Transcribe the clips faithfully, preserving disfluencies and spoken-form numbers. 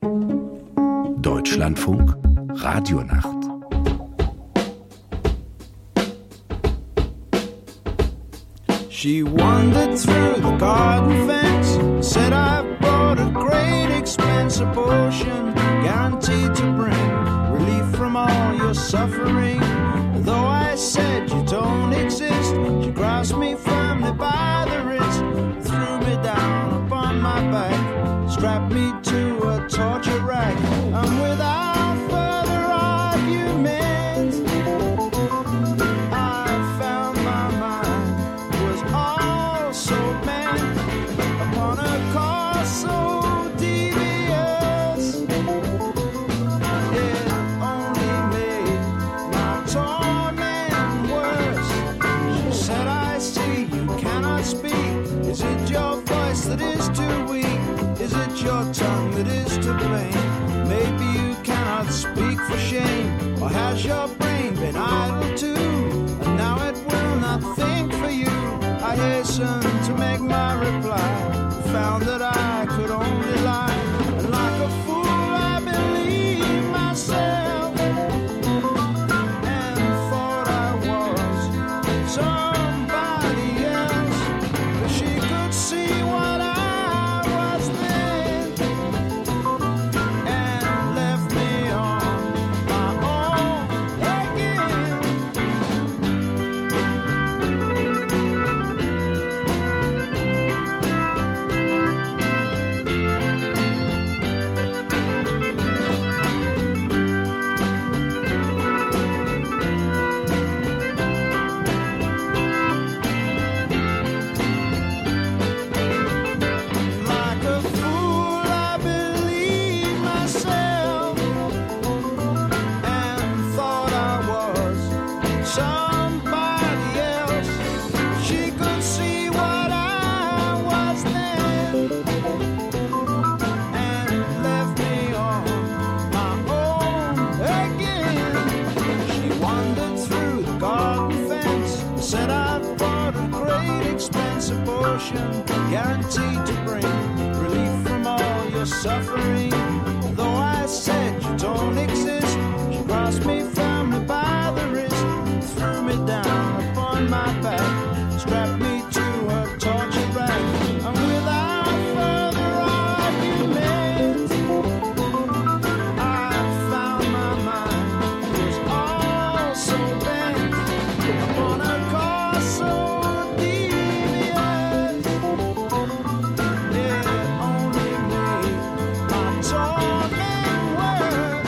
Deutschlandfunk Radionacht. She wandered through the garden fence, said I've bought a great expensive potion, guaranteed to bring relief from all your suffering. Though I said you don't exist, she grasped me firmly by the wrist, threw me down upon my back, strapped me to a torture rack, and without further argument, I found my mind was also bent upon a course so devious. It only made my torment worse. She said, I see you cannot speak. Is it your voice that is too weak? Is it your tongue that is to blame? Maybe you cannot speak for shame, or has your brain been idle too? And now it will not think for you. I hastened to make my reply, found that I could only lie, and like a fool I believed myself, and thought I was somebody else, 'cause she could see what I was then, and left me on my own again. Like a fool I believed myself, and thought I was somebody else. She could see what I was then, and left me on my own again. She wandered through the garden fence, said I've bought a great expensive potion, guaranteed to bring relief from all your suffering. Though I said you don't exist, she grasped me firmly by the wrist, threw me down upon my back, strapped me to her torture rack, and without further argument, I found my mind was also bent upon a course so devious. It only made my torment worse.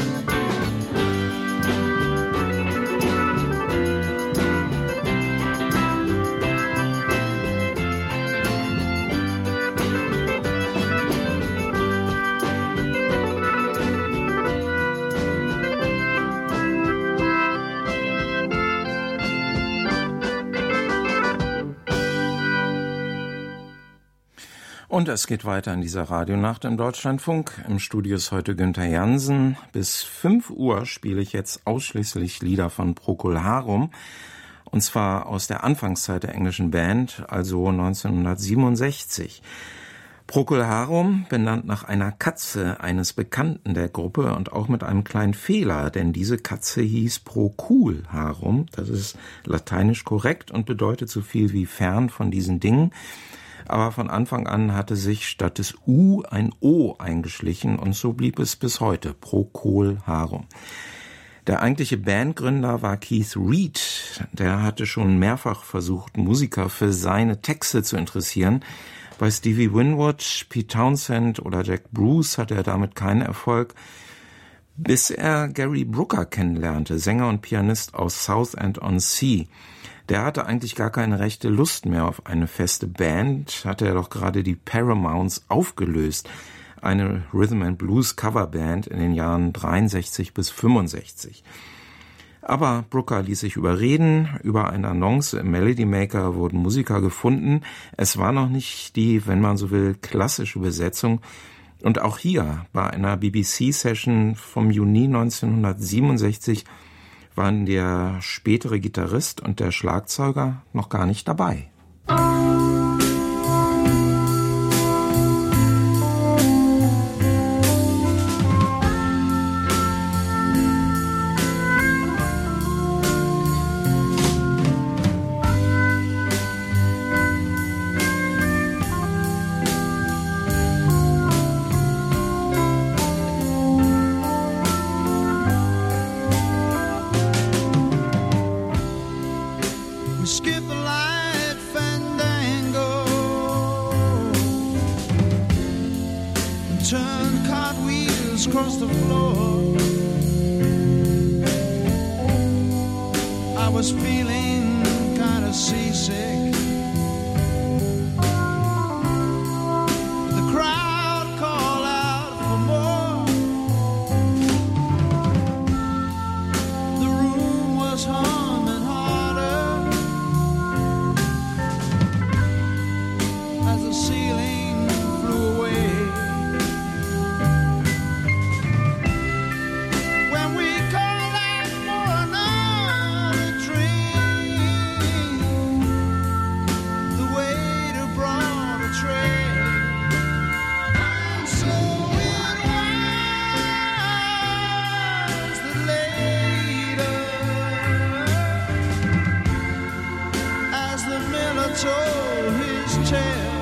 Und es geht weiter in dieser Radionacht im Deutschlandfunk. Im Studio ist heute Günther Jansen. Bis fünf Uhr spiele ich jetzt ausschließlich Lieder von Procol Harum. Und zwar aus der Anfangszeit der englischen Band, also neunzehnhundertsiebenundsechzig. Procol Harum, benannt nach einer Katze eines Bekannten der Gruppe und auch mit einem kleinen Fehler, denn diese Katze hieß Procul Harum. Das ist lateinisch korrekt und bedeutet so viel wie fern von diesen Dingen. Aber von Anfang an hatte sich statt des U ein O eingeschlichen und so blieb es bis heute, Procol Harum. Der eigentliche Bandgründer war Keith Reid. Der hatte schon mehrfach versucht, Musiker für seine Texte zu interessieren. Bei Stevie Winwood, Pete Townshend oder Jack Bruce hatte er damit keinen Erfolg, bis er Gary Brooker kennenlernte, Sänger und Pianist aus Southend-on-Sea. Der hatte eigentlich gar keine rechte Lust mehr auf eine feste Band, hatte er doch gerade die Paramounts aufgelöst, eine Rhythm and Blues Coverband in den Jahren dreiundsechzig bis fünfundsechzig. Aber Brooker ließ sich überreden, über eine Annonce im Melody Maker wurden Musiker gefunden. Es war noch nicht die, wenn man so will, klassische Besetzung. Und auch hier, bei einer B B C-Session vom Juni neunzehnhundertsiebenundsechzig, waren der spätere Gitarrist und der Schlagzeuger noch gar nicht dabei. wheels cross the floor. I was feeling kind of seasick. The crowd called out for more. The room was humming harder as the ceiling flew away. When we called out for another drink, the waiter brought a tray. And so it was that later, as the miller told his tale,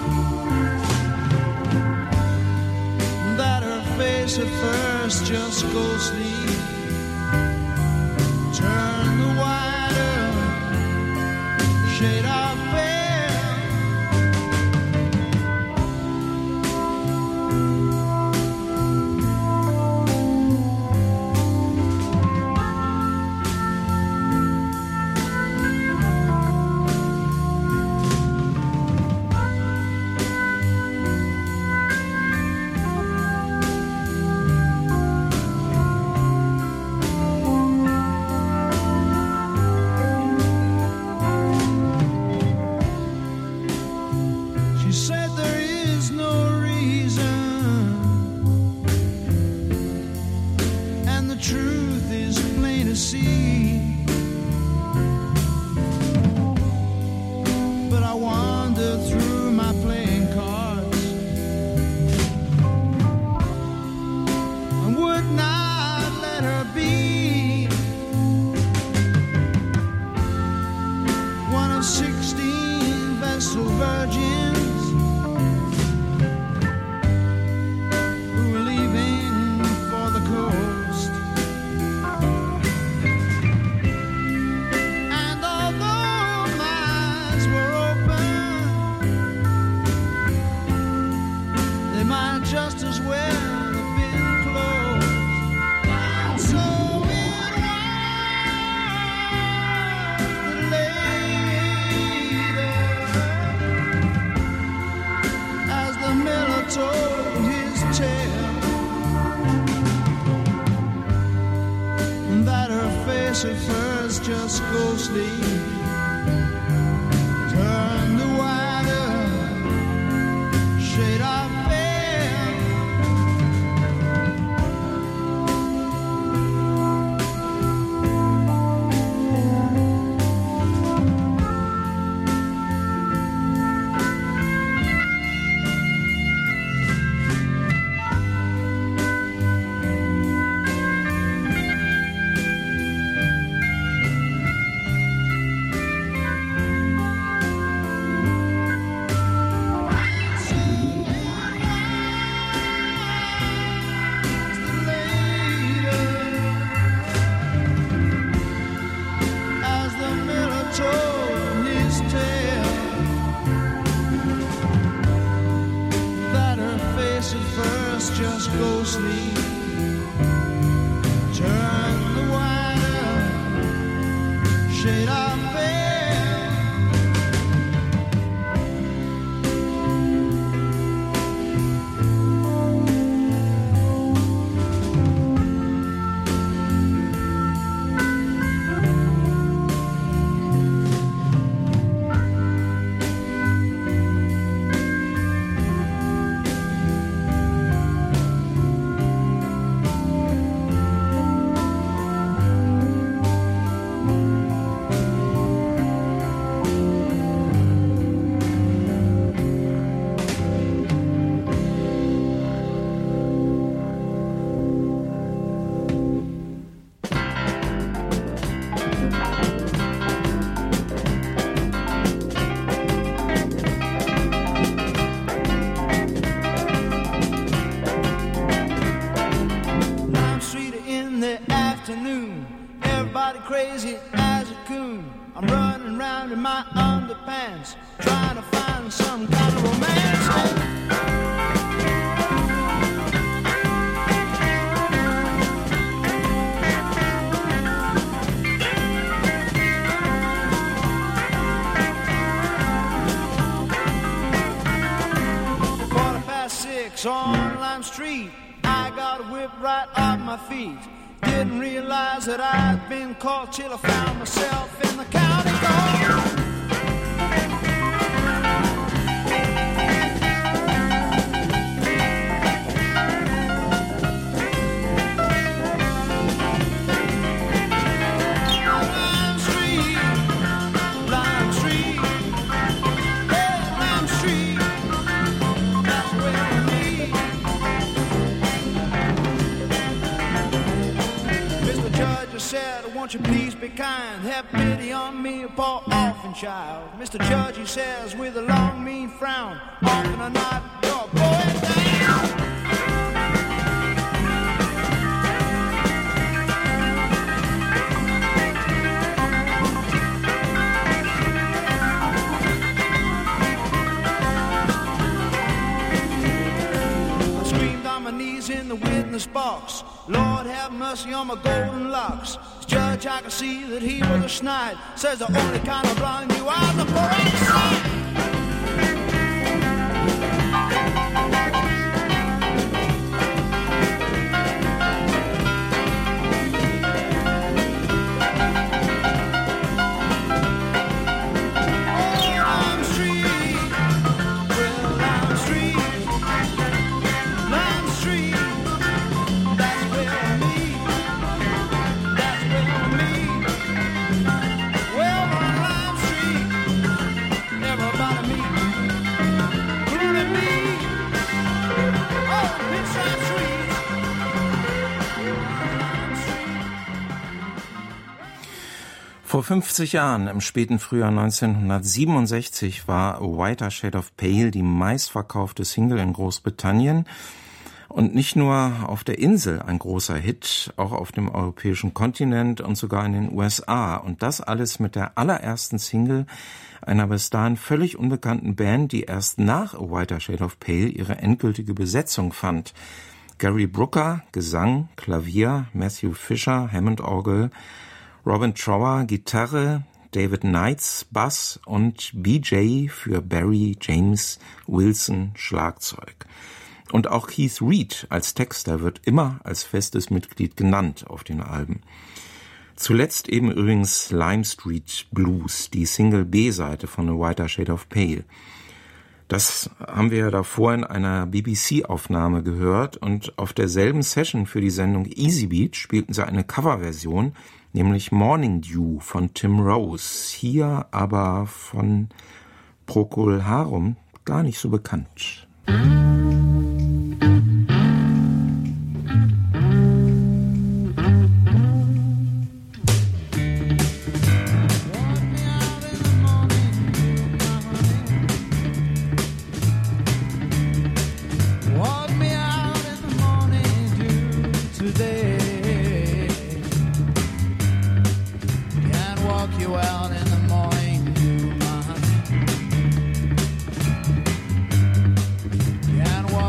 that her face at first just ghostly turned the wider shade of pale. She said there is no reason, and the truth is plain to see. But I wandered through my playing cards and would not let her be one of sixteen Vestal virgins who were leaving for the coast. And although my eyes were open, they might just as well have been closed. And so it was later, as the miller told his tale, that her face at first just ghostly turned the wider shade of pale. As the miller told his tale, that her face at first just ghostly turned the wider shade of pale. Crazy as a coon, I'm running round in my underpants, trying to find some kind of romance. whipped right off my feet. Didn't realize that I'd been caught till I found myself in the county court. Won't you please be kind, have pity on me, a poor orphan child. Mister Judge, he says with a long mean frown, often or not, you're going down. I screamed on my knees in the witness box, Lord have mercy on my golden locks. Judge, I can see that he was a snide. Says the only kind of blonde you are the peroxide. Vor fünfzig Jahren, im späten Frühjahr neunzehnhundertsiebenundsechzig, war A Whiter Shade of Pale die meistverkaufte Single in Großbritannien und nicht nur auf der Insel ein großer Hit, auch auf dem europäischen Kontinent und sogar in den U S A. Und das alles mit der allerersten Single einer bis dahin völlig unbekannten Band, die erst nach A Whiter Shade of Pale ihre endgültige Besetzung fand. Gary Brooker, Gesang, Klavier, Matthew Fisher, Hammond-Orgel, Robin Trower, Gitarre, David Knights, Bass und B J für Barry James Wilson, Schlagzeug. Und auch Keith Reid als Texter wird immer als festes Mitglied genannt auf den Alben. Zuletzt eben übrigens Lime Street Blues, die Single B-Seite von A Whiter Shade of Pale. Das haben wir ja davor in einer B B C-Aufnahme gehört und auf derselben Session für die Sendung Easy Beat spielten sie eine Coverversion, nämlich Morning Dew von Tim Rose, hier aber von Procol Harum gar nicht so bekannt. And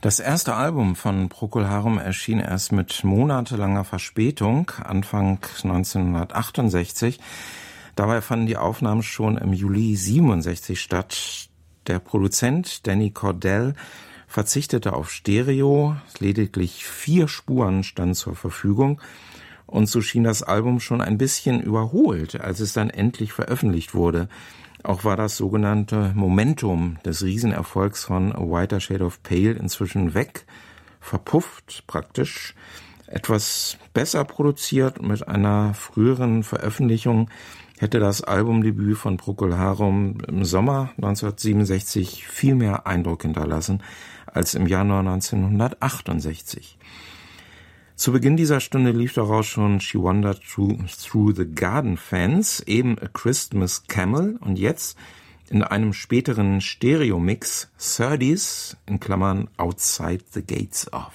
Das erste Album von Procol Harum erschien erst mit monatelanger Verspätung, Anfang neunzehnhundertachtundsechzig. Dabei fanden die Aufnahmen schon im Juli siebenundsechzig statt. Der Produzent Danny Cordell verzichtete auf Stereo, lediglich vier Spuren standen zur Verfügung. Und so schien das Album schon ein bisschen überholt, als es dann endlich veröffentlicht wurde. Auch war das sogenannte Momentum des Riesenerfolgs von A Whiter Shade of Pale inzwischen weg, verpufft praktisch. Etwas besser produziert mit einer früheren Veröffentlichung hätte das Albumdebüt von Procol Harum im Sommer neunzehnhundertsiebenundsechzig viel mehr Eindruck hinterlassen als im Januar neunzehnhundertachtundsechzig. Zu Beginn dieser Stunde lief daraus schon She Wandered Through, through the Garden Fence, eben A Christmas Camel und jetzt in einem späteren Stereo-Mix thirties in Klammern Outside the Gates of.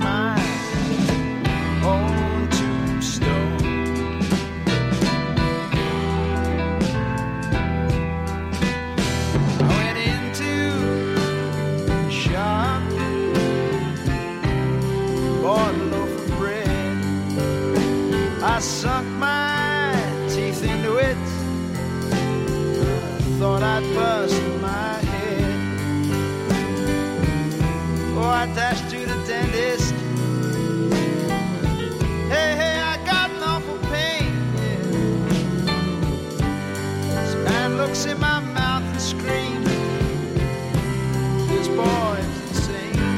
my own tombstone. I went into the shop, bought a loaf of bread. I sunk my teeth into it, thought I'd bust my head. Oh, I dashed to the dentist. Hey, hey, I got an awful pain, yeah. This man looks in my mouth and screams, this boy's insane.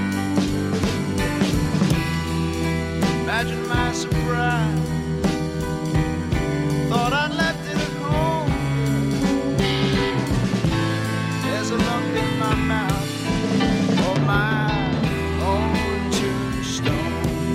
Imagine my surprise, thought I'd left it at home. There's a lump in my mouth, oh my own tombstone.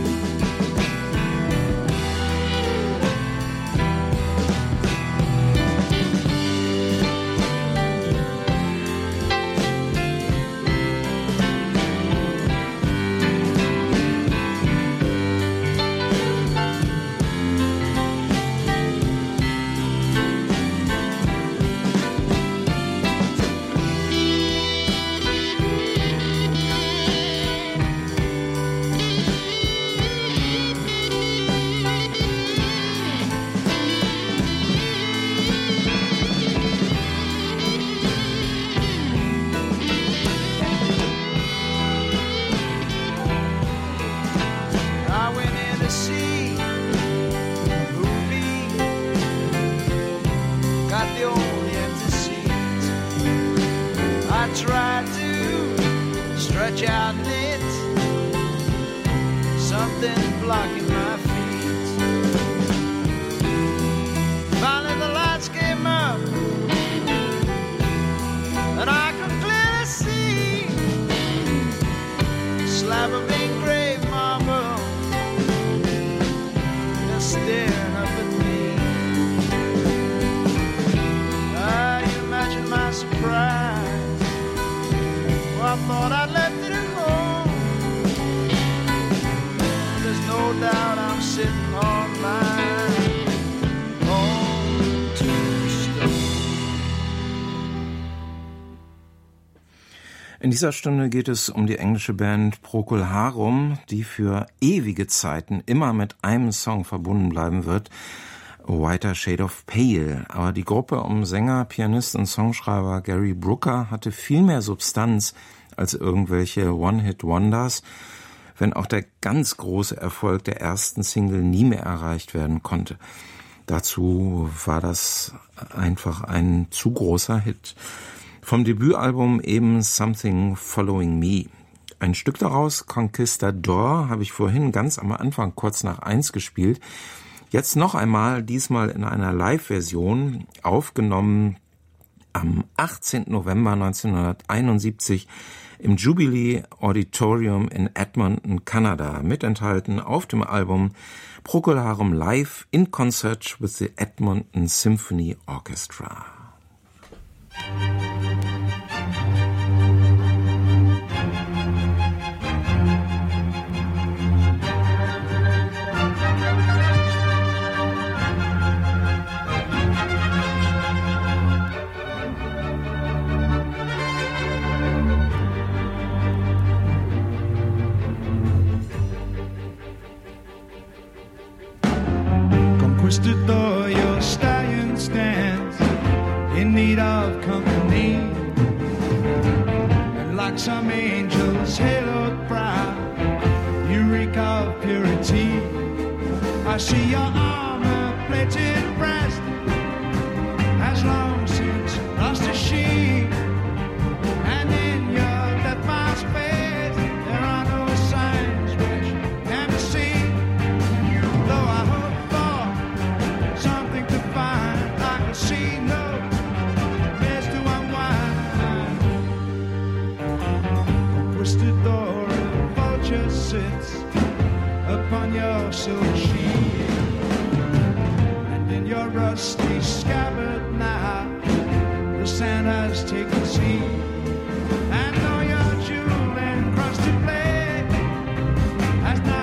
Tried to stretch out and it's something blocking my feet. Finally the lights came up and I could clearly see a slab of engraved marble just staring up at me. Ah, you imagine my surprise. I thought I'd left it at home. There's no doubt I'm sitting on my own tombstone. In dieser Stunde geht es um die englische Band Procol Harum, die für ewige Zeiten immer mit einem Song verbunden bleiben wird, A Whiter Shade of Pale. Aber die Gruppe um Sänger, Pianist und Songschreiber Gary Brooker hatte viel mehr Substanz als irgendwelche One-Hit-Wonders, wenn auch der ganz große Erfolg der ersten Single nie mehr erreicht werden konnte. Dazu war das einfach ein zu großer Hit. Vom Debütalbum eben Something Following Me. Ein Stück daraus, Conquistador, habe ich vorhin ganz am Anfang kurz nach eins gespielt. Jetzt noch einmal, diesmal in einer Live-Version, aufgenommen am achtzehnten November neunzehnhunderteinundsiebzig im Jubilee Auditorium in Edmonton, Kanada, mitenthalten auf dem Album Procol Harum Live in Concert with the Edmonton Symphony Orchestra. Conquistador, your stallion stands in need of company, and like some angel's haloed brow, you reek of purity. I see your armor-plated breast has long since lost a sheep, and in your death-mask face there are no signs which can be seen. Though I hope for something to find, I can see no place to unwind. Conquistador, a vulture sits upon your silver sheet, and in your rusty scabbard now the sand has taken seed. And though your jewel encrusted blade has not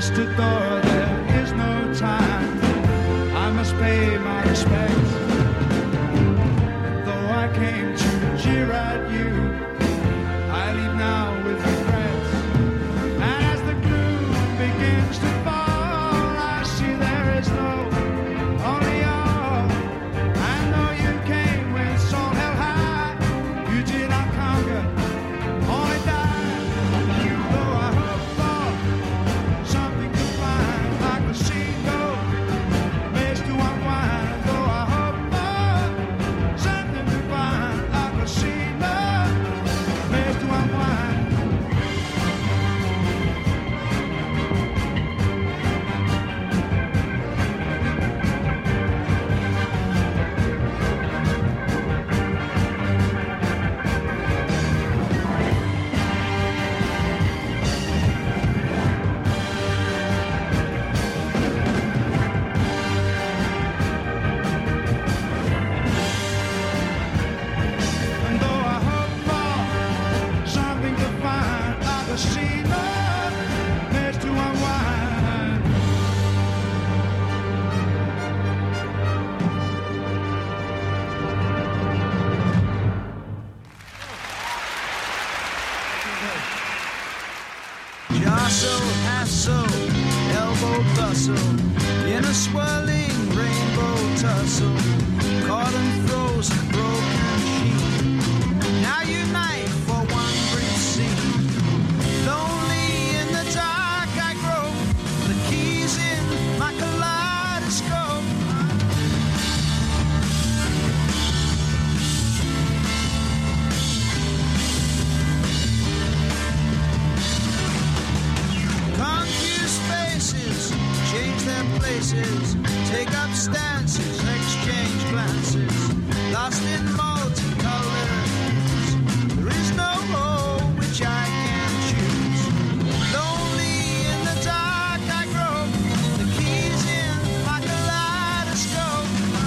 closed the door, there is no time. I must pay my respects. Though I came to jeer at you, I leave now with regrets. And as the gloom begins to fall, I see there is no only all. I know you came with soul held high. You did not conquer, only die. Though I hope for something to find, like the sea goes, ways to unwind. Though I hope for something to find, like the sea goes, ways to unwind. And though I hope for something to find, like a sea love, ways to unwind. Jostle, hassle, elbow bustle, in a swirling rainbow tussle, caught and frozen, broken sheet. Now unite for one brief scene. Lonely in the dark I grope, the keys in my kaleidoscope. Confused faces change their places, take up stances, exchange glances, lost in multicolors. There is no hole which I can choose. Lonely in the dark I grope, the keys in my kaleidoscope.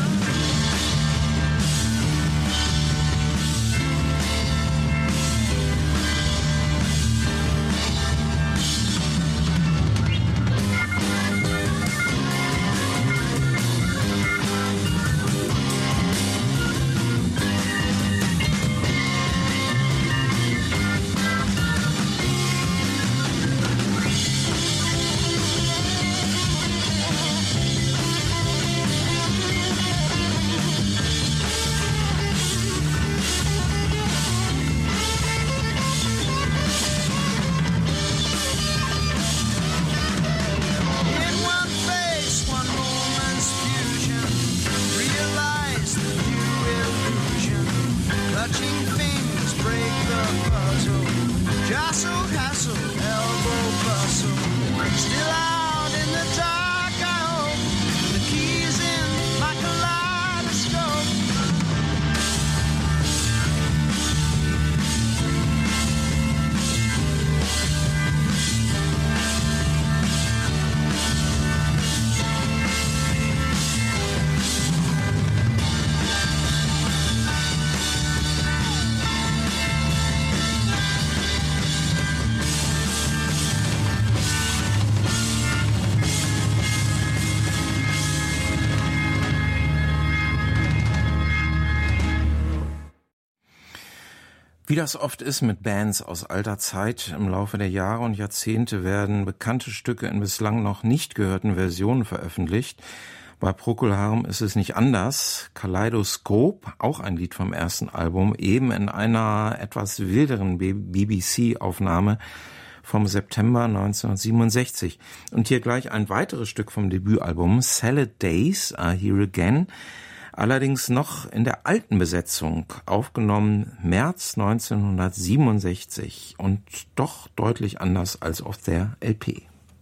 In one face, one moment's fusion, realize the new illusion. Clutching fingers break the puzzle. Jostle, hassle, elbow bustle. Still out in the dark, I hope. The keys in my kaleidoscope. Wie das oft ist mit Bands aus alter Zeit, im Laufe der Jahre und Jahrzehnte werden bekannte Stücke in bislang noch nicht gehörten Versionen veröffentlicht. Bei Procol Harum ist es nicht anders. Kaleidoscope, auch ein Lied vom ersten Album, eben in einer etwas wilderen B B C-Aufnahme vom September neunzehnhundertsiebenundsechzig. Und hier gleich ein weiteres Stück vom Debütalbum, Salad Days Are Here Again, allerdings noch in der alten Besetzung, aufgenommen März neunzehnhundertsiebenundsechzig und doch deutlich anders als auf der L P.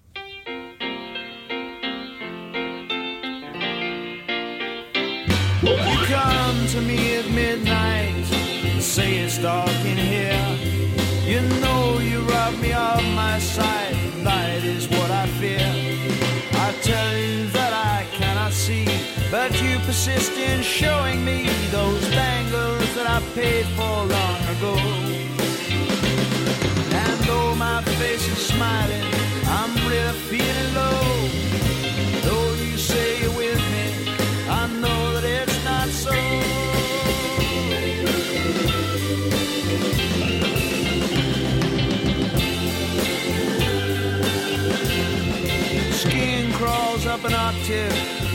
You come to me at midnight, say it's dark in here. You know you rob me of my sight, light is what I fear. I tell you that I cannot see, but you persist in showing me those bangles that I paid for long ago. And though my face is smiling, I'm really feeling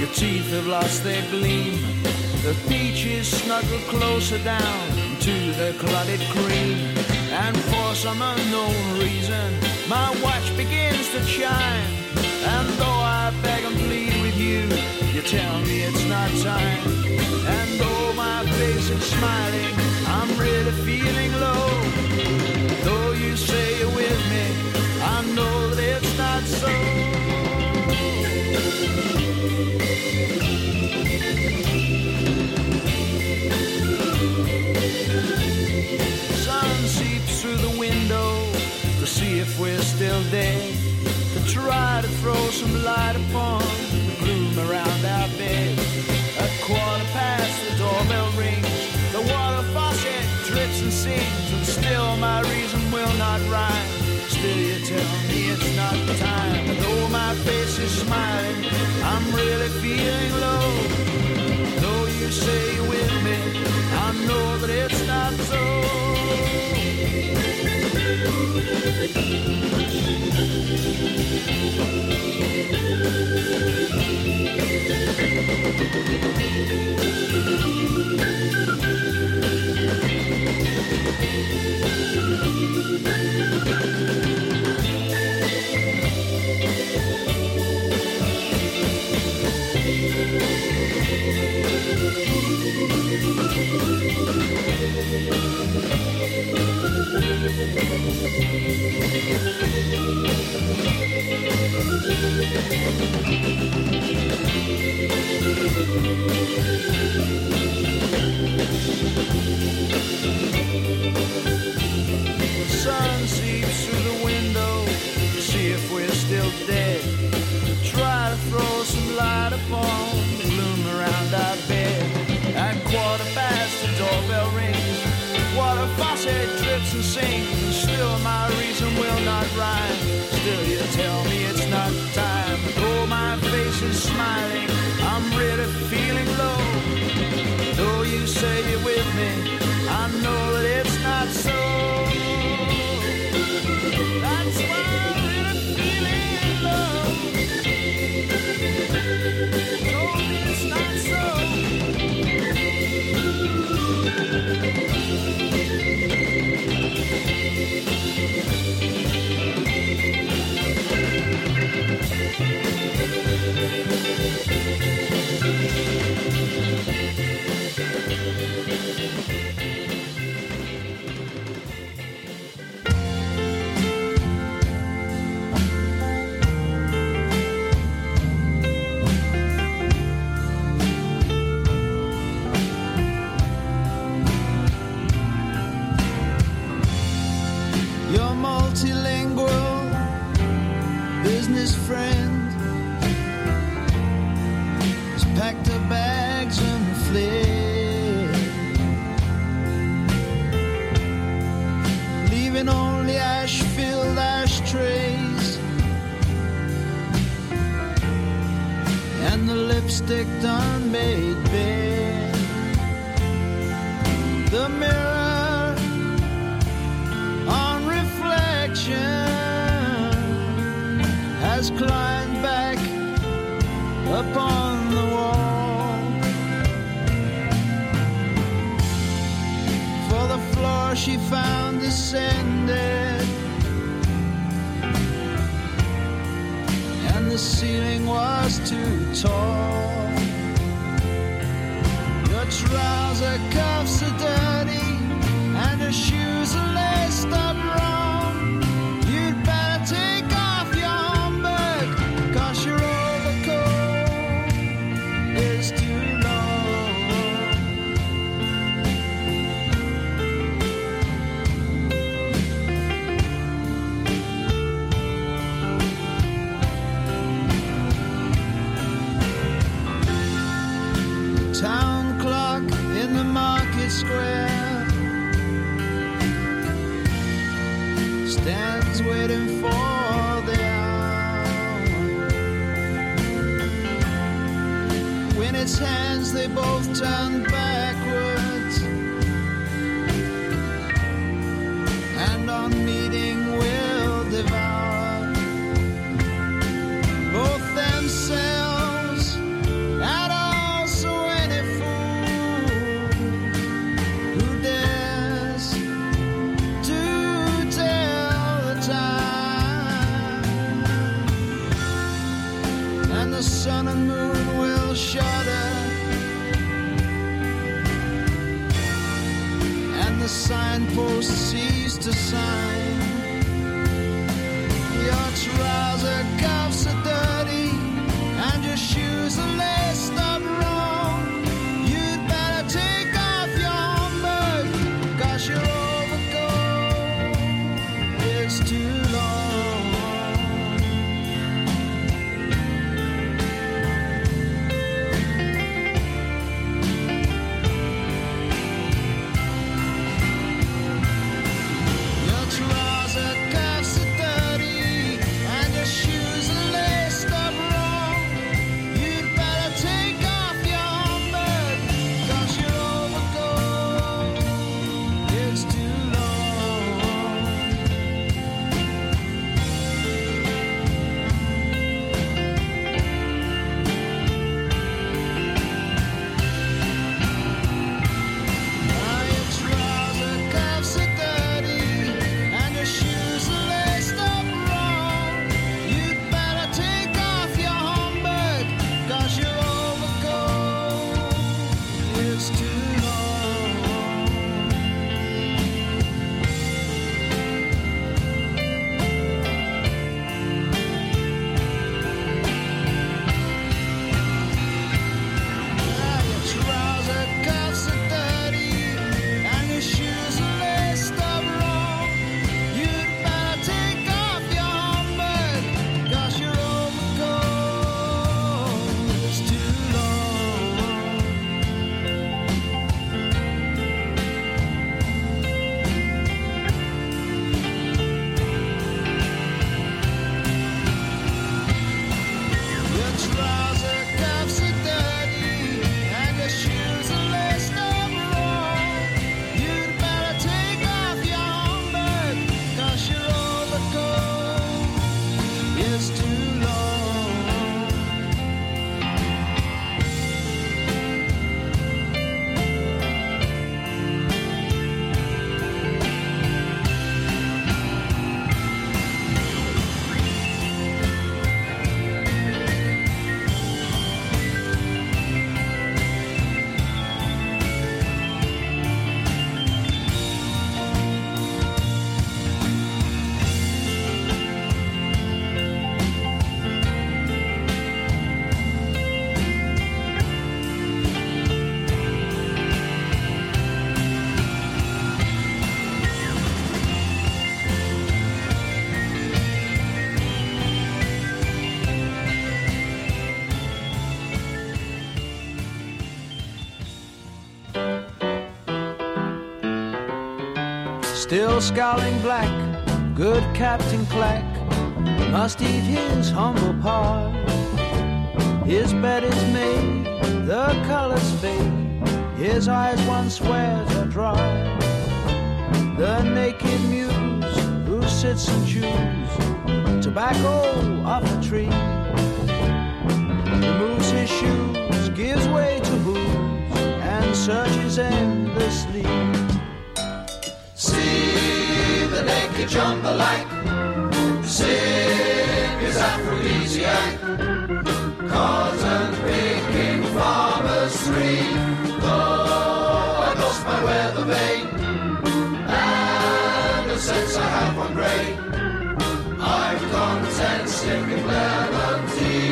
teeth have lost their gleam. The peaches snuggle closer down to the clotted cream. And for some unknown reason, my watch begins to chime. And though I beg and plead with you, you tell me it's not time. And though my face is smiling, I'm really feeling low. Though you say you're with me, I know that it's not so. Sun seeps through the window to see if we're still dead, to try to throw some light upon the gloom around our bed. At quarter past the doorbell rings, the water faucet drips and sings, and still my reason will not rhyme. Still you tell me it's not time. And though my face is smiling, I'm really feeling low. Though you say you're with me, I know that it's not so. Sun seeps through the window to see if we're still dead. Try to throw some light upon the gloom around our bed. At quarter past the doorbell rings, water faucet drips and sings, and still my reason will not rhyme. Still you tell me it's not time. Though my face is smiling, I'm really feeling low. Though you say you're with me, I know that it's not so. That's why I'm really feeling low. Told me it's not so. Your multilingual business friend has packed her bags and fled, leaving only ash-filled ashtrays and the lipstick unmade bed. The mirror on reflection has climbed back upon the wall. For the floor she found descended, and the ceiling was too tall. Your trouser cuffs are dirty and her shoes are laced up wrong. You'd better take off your Homburg, 'cause your overcoat is too long. The town clock in the market square stands waiting for the hour. When its hands they both turn backwards, and on meeting will devour both themselves the sun and moon will shudder, and the signpost cease to sign. Your trouser cuffs are dirty, and your shoes are laced up wrong. You'd better take off your Homburg, 'cause your overcoat is too long. Your trouser cuffs are dirty, and your shoes are laced up wrong. You'd better take off your Homburg, 'cause your overcoat is too long. Now your trouser cuffs are dirty, and your shoes are laced up wrong. You'd better take off your Homburg, 'cause your overcoat is too long. Now your trouser cuffs are dirty, and your shoes are laced up wrong. You'd better take off your Homburg, 'cause your overcoat is too long. Your trouser cuffs are dirty, and your shoes are laced up wrong. You'd better take off your Homburg, 'cause your overcoat is too long. Still scowling black, good Captain Clack must eat his humble pie. His bed is made, the colors fade, his eyes once wet are dry. The naked muse who sits and chews tobacco off a tree, removes his shoes, gives way to booze, and searches endlessly. See the naked jumper-like, sing his aphrodisiac, cotton picking farmers three. Though I lost my weather vane, and a sense I have one grey, I'm content sipping lemon tea.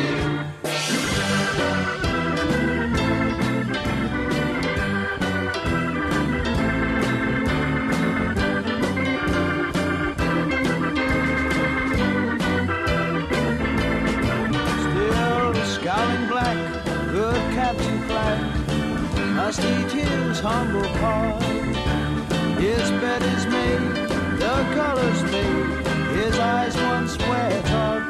Must eat his humble pie. His bed is made, the colors fade, his eyes once wet are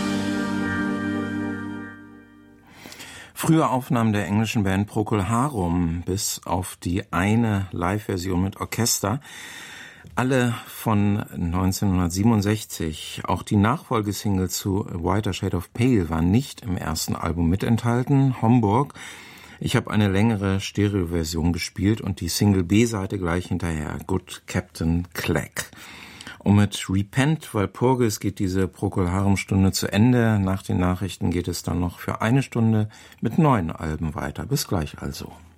blue. Frühe Aufnahmen der englischen Band Procol Harum, bis auf die eine Live-Version mit Orchester, alle von neunzehnhundertsiebenundsechzig. Auch die Nachfolgesingle zu A Whiter Shade of Pale war nicht im ersten Album mit enthalten, Homburg. Ich habe eine längere Stereo-Version gespielt und die Single-B-Seite gleich hinterher, Good Captain Clack. Und mit Repent Walpurgis geht diese Procol Harum Stunde zu Ende. Nach den Nachrichten geht es dann noch für eine Stunde mit neuen Alben weiter. Bis gleich also.